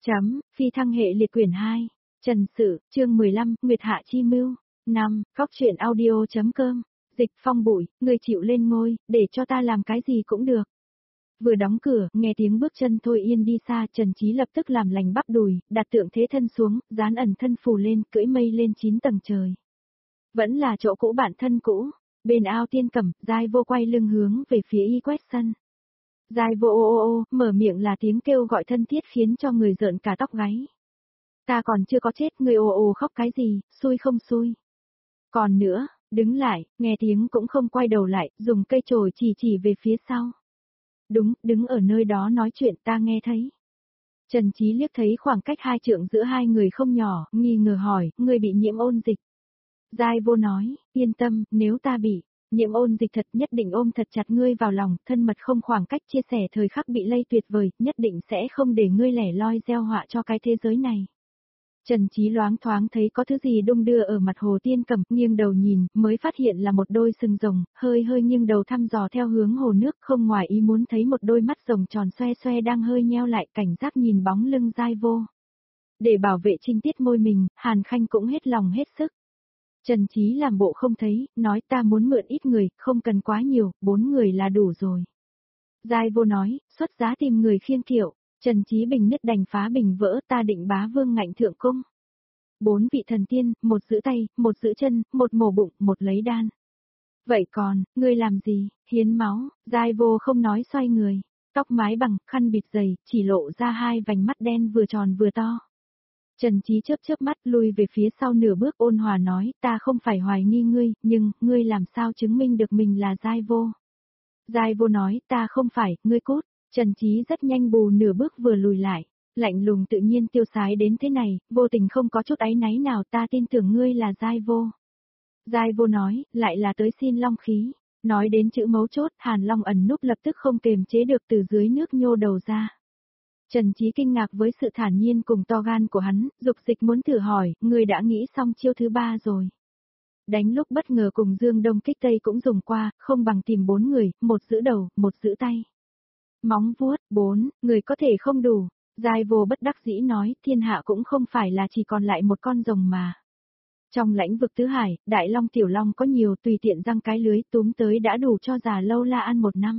Phi thăng hệ liệt quyển 2. Trần Sự, chương 15, Nguyệt Hạ Chi Mưu. 5. Cóc truyện audio.com. Dịch Phong Bụi, người chịu lên ngôi, để cho ta làm cái gì cũng được. Vừa đóng cửa, nghe tiếng bước chân Thôi Yên đi xa, Trần Chí lập tức làm lành bắp đùi, đặt tượng thế thân xuống, dán ẩn thân phù lên, cưỡi mây lên 9 tầng trời. Vẫn là chỗ cũ bạn thân cũ, bên ao tiên cẩm, Giai Vô quay lưng hướng về phía y quét sân. Giai Vô ô, mở miệng là tiếng kêu gọi thân thiết khiến cho người rợn cả tóc gáy. Ta còn chưa có chết, người ồ khóc cái gì, xui không xui. Còn nữa, đứng lại, nghe tiếng cũng không quay đầu lại, dùng cây chổi chỉ về phía sau. Đúng, đứng ở nơi đó nói chuyện ta nghe thấy. Trần Chí liếc thấy khoảng cách 2 trượng giữa hai người không nhỏ, nghi ngờ hỏi, ngươi bị nhiễm ôn dịch. Giai Vô nói, yên tâm, nếu ta bị nhiễm ôn dịch thật nhất định ôm thật chặt ngươi vào lòng, thân mật không khoảng cách chia sẻ thời khắc bị lây tuyệt vời, nhất định sẽ không để ngươi lẻ loi gieo họa cho cái thế giới này. Trần Chí loáng thoáng thấy có thứ gì đung đưa ở mặt hồ tiên cẩm, nghiêng đầu nhìn, mới phát hiện là một đôi sừng rồng, hơi nghiêng đầu thăm dò theo hướng hồ nước, không ngoài ý muốn thấy một đôi mắt rồng tròn xoe xoe đang hơi nheo lại, cảnh giác nhìn bóng lưng Giai Vô. Để bảo vệ trinh tiết môi mình, Hàn Khanh cũng hết lòng hết sức. Trần Chí làm bộ không thấy, nói ta muốn mượn ít người, không cần quá nhiều, 4 người là đủ rồi. Giai Vô nói, xuất giá tìm người khiêng kiệu. Trần Chí bình nứt đành phá bình vỡ, ta định bá vương ngạnh thượng cung. 4 vị thần tiên, một giữ tay, một giữ chân, một mổ bụng, một lấy đan. Vậy còn, ngươi làm gì, hiến máu, Giai Vô không nói xoay người, tóc mái bằng, khăn bịt dày, chỉ lộ ra 2 vành mắt đen vừa tròn vừa to. Trần Chí chớp mắt lui về phía sau nửa bước ôn hòa nói, ta không phải hoài nghi ngươi, nhưng, ngươi làm sao chứng minh được mình là Giai Vô. Giai Vô nói, ta không phải, ngươi cút. Trần Chí rất nhanh bù nửa bước vừa lùi lại, lạnh lùng tự nhiên tiêu sái đến thế này, vô tình không có chút áy náy nào, ta tin tưởng ngươi là Giai Vô. Giai Vô nói, lại là tới xin long khí, nói đến chữ mấu chốt, Hàn Long ẩn núp lập tức không kềm chế được từ dưới nước nhô đầu ra. Trần Chí kinh ngạc với sự thản nhiên cùng to gan của hắn, dục dịch muốn thử hỏi, ngươi đã nghĩ xong chiêu thứ 3 rồi. Đánh lúc bất ngờ cùng Dương Đông kích Tây cũng dùng qua, không bằng tìm 4 người, một giữ đầu, một giữ tay. Móng vuốt, 4, người có thể không đủ. Giai Vô bất đắc dĩ nói, thiên hạ cũng không phải là chỉ còn lại một con rồng mà. Trong lãnh vực tứ hải, đại long tiểu long có nhiều, tùy tiện răng cái lưới túm tới đã đủ cho già lâu la ăn 1 năm.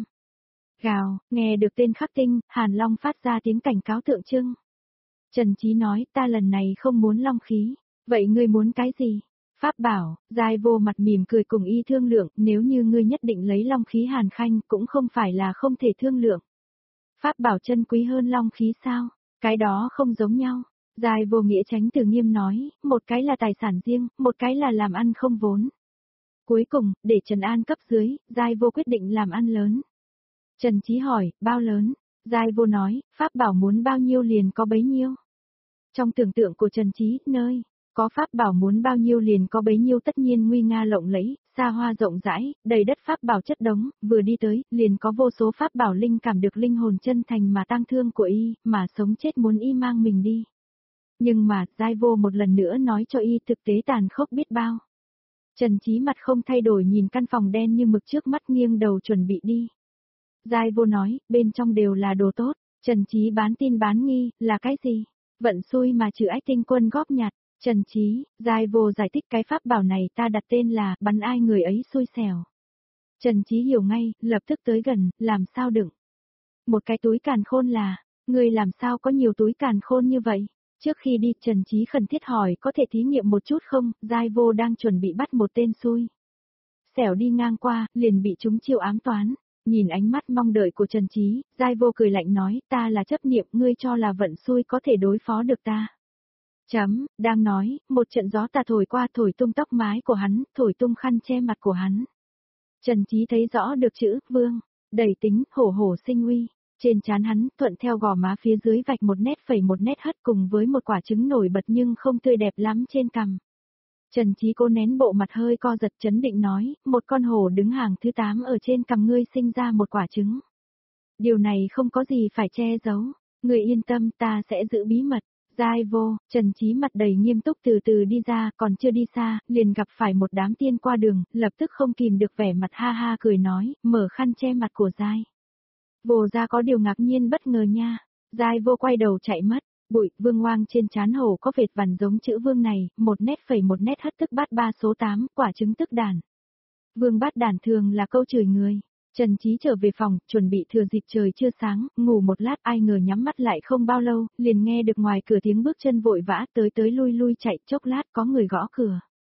Gào, nghe được tên khắc tinh, Hàn Long phát ra tiếng cảnh cáo tượng trưng. Trần Chí nói, ta lần này không muốn long khí, vậy ngươi muốn cái gì? Pháp bảo, Giai Vô mặt mỉm cười cùng y thương lượng, nếu như ngươi nhất định lấy long khí Hàn Khanh cũng không phải là không thể thương lượng. Pháp bảo chân quý hơn long khí sao? Cái đó không giống nhau. Giai Vô nghĩa tránh từ nghiêm nói, một cái là tài sản riêng, một cái là làm ăn không vốn. Cuối cùng, để Trần An cấp dưới, Giai Vô quyết định làm ăn lớn. Trần Chí hỏi, bao lớn? Giai Vô nói, pháp bảo muốn bao nhiêu liền có bấy nhiêu. Trong tưởng tượng của Trần Chí, nơi có pháp bảo muốn bao nhiêu liền có bấy nhiêu, tất nhiên nguy nga lộng lẫy, xa hoa rộng rãi, đầy đất pháp bảo chất đống, vừa đi tới, liền có vô số pháp bảo linh cảm được linh hồn chân thành mà tang thương của y, mà sống chết muốn y mang mình đi. Nhưng mà, Giai Vô một lần nữa nói cho y thực tế tàn khốc biết bao. Trần Chí mặt không thay đổi nhìn căn phòng đen như mực trước mắt, nghiêng đầu chuẩn bị đi. Giai Vô nói, bên trong đều là đồ tốt. Trần Chí bán tin bán nghi, là cái gì? Vận xui mà trừ ách tinh quân góp nhặt. Trần Chí, Giai Vô giải thích cái pháp bảo này ta đặt tên là, bắn ai người ấy xui xẻo. Trần Chí hiểu ngay, lập tức tới gần, làm sao đựng. Một cái túi càn khôn là, người làm sao có nhiều túi càn khôn như vậy? Trước khi đi, Trần Chí khẩn thiết hỏi có thể thí nghiệm một chút không, Giai Vô đang chuẩn bị bắt một tên xui xẻo đi ngang qua, liền bị chúng chiêu ám toán. Nhìn ánh mắt mong đợi của Trần Chí, Giai Vô cười lạnh nói, ta là chấp niệm, ngươi cho là vận xui có thể đối phó được ta. Đang nói, một trận gió tà thổi qua, thổi tung tóc mái của hắn, thổi tung khăn che mặt của hắn. Trần Chí thấy rõ được chữ, vương, đầy tính, hổ sinh uy. Trên trán hắn, thuận theo gò má phía dưới vạch một nét hất cùng với một quả trứng nổi bật nhưng không tươi đẹp lắm trên cằm. Trần Chí cố nén bộ mặt hơi co giật, trấn định nói, một con hổ đứng hàng thứ 8 ở trên cằm ngươi sinh ra một quả trứng. Điều này không có gì phải che giấu, ngươi yên tâm, ta sẽ giữ bí mật. Giai Vô, Trần Chí mặt đầy nghiêm túc từ từ đi ra, còn chưa đi xa, liền gặp phải một đám tiên qua đường, lập tức không kìm được vẻ mặt ha ha cười nói, mở khăn che mặt của Giai Vô ra có điều ngạc nhiên bất ngờ nha. Giai Vô quay đầu chạy mất. Bụi, Vương Oang trên trán hổ có vệt vằn giống chữ Vương này, một nét hất tức bát 3 số 8, quả trứng tức đàn. Vương bát đàn thường là câu chửi người. Trần Chí trở về phòng, chuẩn bị thừa dịp trời chưa sáng, ngủ một lát, ai ngờ nhắm mắt lại không bao lâu, liền nghe được ngoài cửa tiếng bước chân vội vã tới lui chạy, chốc lát có người gõ cửa.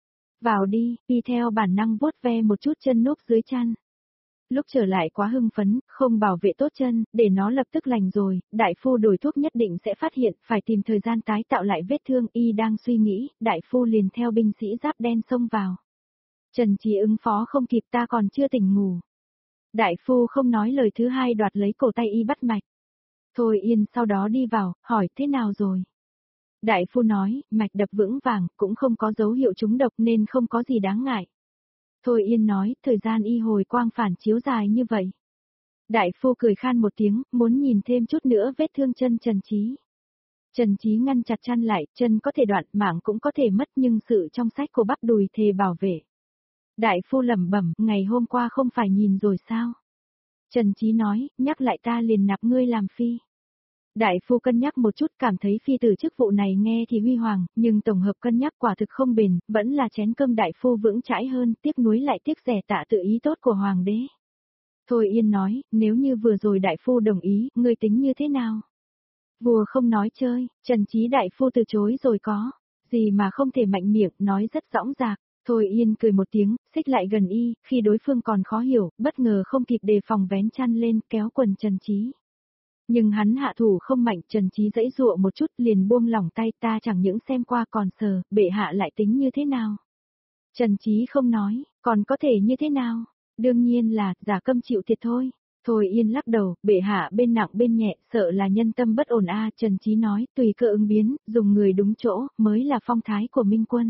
Vào đi, y theo bản năng vuốt ve một chút chân núp dưới chăn. Lúc trở lại quá hưng phấn, không bảo vệ tốt chân, để nó lập tức lành rồi, đại phu đổi thuốc nhất định sẽ phát hiện, phải tìm thời gian tái tạo lại vết thương, y đang suy nghĩ, đại phu liền theo binh sĩ giáp đen xông vào. Trần Chí ứng phó không kịp, ta còn chưa tỉnh ngủ. Đại phu không nói lời thứ hai đoạt lấy cổ tay y bắt mạch. Thôi Yên sau đó đi vào, hỏi thế nào rồi? Đại phu nói, mạch đập vững vàng, cũng không có dấu hiệu trúng độc nên không có gì đáng ngại. Thôi Yên nói, thời gian y hồi quang phản chiếu dài như vậy. Đại phu cười khan một tiếng, muốn nhìn thêm chút nữa vết thương chân Trần Chí. Trần Chí ngăn chặt chăn lại, chân có thể đoạn, mạng cũng có thể mất nhưng sự trong sách của bắp đùi thề bảo vệ. Đại phu lẩm bẩm, ngày hôm qua không phải nhìn rồi sao? Trần Chí nói, nhắc lại ta liền nạp ngươi làm phi. Đại phu cân nhắc một chút, cảm thấy phi tử chức vụ này nghe thì huy hoàng, nhưng tổng hợp cân nhắc quả thực không bền, vẫn là chén cơm đại phu vững chãi hơn, tiếc nuối lại tiếc rẻ tạ tự ý tốt của hoàng đế. Thôi Yên nói, nếu như vừa rồi đại phu đồng ý, ngươi tính như thế nào? Vua không nói chơi, Trần Chí đại phu từ chối rồi có, gì mà không thể mạnh miệng, nói rất dõng dạc. Thôi Yên cười một tiếng, xích lại gần y, khi đối phương còn khó hiểu, bất ngờ không kịp đề phòng vén chăn lên, kéo quần Trần Chí. Nhưng hắn hạ thủ không mạnh, Trần Chí giãy giụa một chút liền buông lỏng tay, ta chẳng những xem qua còn sờ, bệ hạ lại tính như thế nào? Trần Chí không nói, còn có thể như thế nào? Đương nhiên là, giả câm chịu thiệt thôi. Thôi Yên lắc đầu, bệ hạ bên nặng bên nhẹ, sợ là nhân tâm bất ổn a. Trần Chí nói, tùy cơ ứng biến, dùng người đúng chỗ, mới là phong thái của minh quân.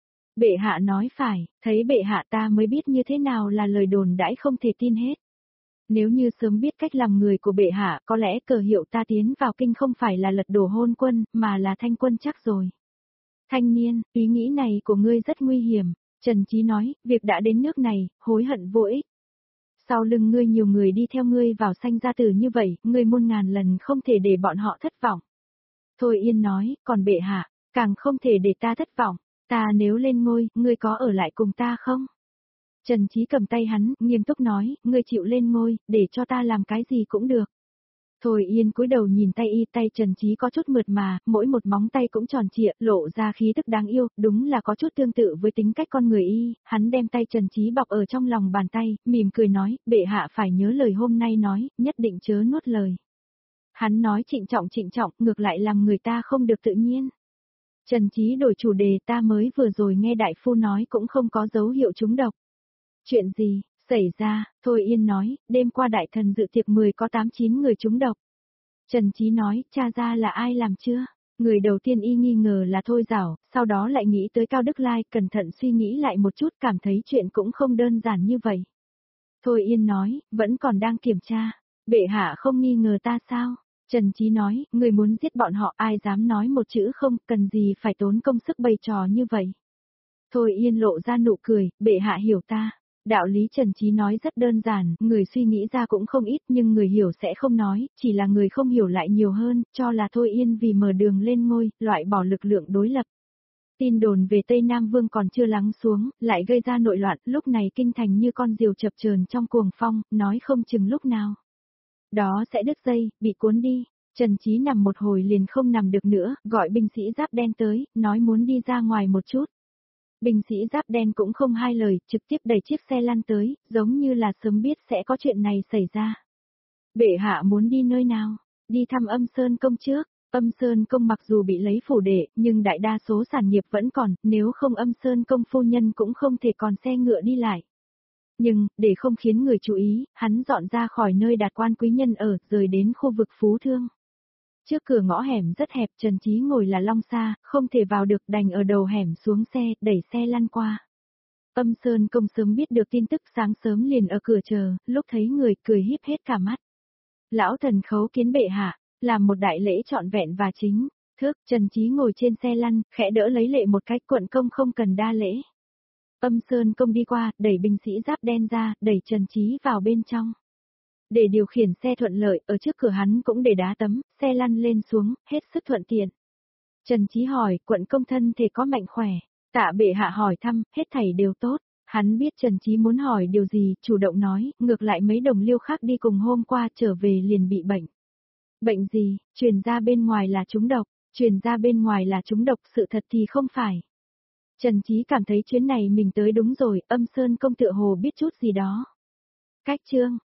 Bệ hạ nói phải, thấy bệ hạ ta mới biết như thế nào là lời đồn đãi không thể tin hết. Nếu như sớm biết cách làm người của bệ hạ, có lẽ cờ hiệu ta tiến vào kinh không phải là lật đổ hôn quân, mà là thanh quân chắc rồi. Thanh niên, ý nghĩ này của ngươi rất nguy hiểm. Trần Chí nói, việc đã đến nước này, hối hận vô ích. Sau lưng ngươi nhiều người đi theo ngươi vào sanh ra tử như vậy, ngươi muôn ngàn lần không thể để bọn họ thất vọng. Thôi Yên nói, còn bệ hạ, càng không thể để ta thất vọng. Ta nếu lên ngôi, ngươi có ở lại cùng ta không? Trần Chí cầm tay hắn, nghiêm túc nói, ngươi chịu lên ngôi, để cho ta làm cái gì cũng được. Thôi Yên cúi đầu nhìn tay y, tay Trần Chí có chút mượt mà, mỗi một móng tay cũng tròn trịa, lộ ra khí tức đáng yêu, đúng là có chút tương tự với tính cách con người y. Hắn đem tay Trần Chí bọc ở trong lòng bàn tay, mỉm cười nói, bệ hạ phải nhớ lời hôm nay nói, nhất định chớ nuốt lời. Hắn nói trịnh trọng, ngược lại làm người ta không được tự nhiên. Trần Chí đổi chủ đề, ta mới vừa rồi nghe đại phu nói cũng không có dấu hiệu trúng độc. Chuyện gì, xảy ra, Thôi Yên nói, đêm qua đại thần dự tiệc 10 có 8-9 người trúng độc. Trần Chí nói, tra ra là ai làm chưa? Người đầu tiên y nghi ngờ là Thôi Giảo, sau đó lại nghĩ tới Cao Đức Lai, cẩn thận suy nghĩ lại một chút, cảm thấy chuyện cũng không đơn giản như vậy. Thôi Yên nói, vẫn còn đang kiểm tra, bệ hạ không nghi ngờ ta sao? Trần Chí nói, người muốn giết bọn họ ai dám nói một chữ không, cần gì phải tốn công sức bày trò như vậy. Thôi Yên lộ ra nụ cười, bệ hạ hiểu ta. Đạo lý Trần Chí nói rất đơn giản, người suy nghĩ ra cũng không ít nhưng người hiểu sẽ không nói, chỉ là người không hiểu lại nhiều hơn, cho là Thôi Yên vì mở đường lên ngôi, loại bỏ lực lượng đối lập. Tin đồn về Tây Nam Vương còn chưa lắng xuống, lại gây ra nội loạn, lúc này kinh thành như con diều chập chờn trong cuồng phong, nói không chừng lúc nào. Đó sẽ đứt dây, bị cuốn đi. Trần Chí nằm một hồi liền không nằm được nữa, gọi binh sĩ giáp đen tới, nói muốn đi ra ngoài một chút. Binh sĩ giáp đen cũng không hai lời, trực tiếp đẩy chiếc xe lăn tới, giống như là sớm biết sẽ có chuyện này xảy ra. Bệ hạ muốn đi nơi nào? Đi thăm Âm Sơn Công trước. Âm Sơn Công mặc dù bị lấy phủ đệ, nhưng đại đa số sản nghiệp vẫn còn, nếu không Âm Sơn Công phu nhân cũng không thể còn xe ngựa đi lại. Nhưng, để không khiến người chú ý, hắn dọn ra khỏi nơi đạt quan quý nhân ở, rời đến khu vực Phú Thương. Trước cửa ngõ hẻm rất hẹp, Trần Chí ngồi là long xa, không thể vào được, đành ở đầu hẻm xuống xe, đẩy xe lăn qua. Âm Sơn Công sớm biết được tin tức, sáng sớm liền ở cửa chờ, lúc thấy người cười híp hết cả mắt. Lão thần khấu kiến bệ hạ, làm một đại lễ trọn vẹn và chính thức. Trần Chí ngồi trên xe lăn, khẽ đỡ lấy lệ một cách, quận công không cần đa lễ. Âm Sơn Công đi qua, đẩy binh sĩ giáp đen ra, đẩy Trần Chí vào bên trong. Để điều khiển xe thuận lợi, ở trước cửa hắn cũng để đá tấm, xe lăn lên xuống, hết sức thuận tiện. Trần Chí hỏi, quận công thân thể có mạnh khỏe? Tạ bệ hạ hỏi thăm, hết thảy đều tốt. Hắn biết Trần Chí muốn hỏi điều gì, chủ động nói, ngược lại mấy đồng liêu khác đi cùng hôm qua trở về liền bị bệnh. Bệnh gì, truyền ra bên ngoài là trúng độc, truyền ra bên ngoài là trúng độc, sự thật thì không phải. Trần Chí cảm thấy chuyến này mình tới đúng rồi, Âm Sơn công tựa hồ biết chút gì đó. Cách chương,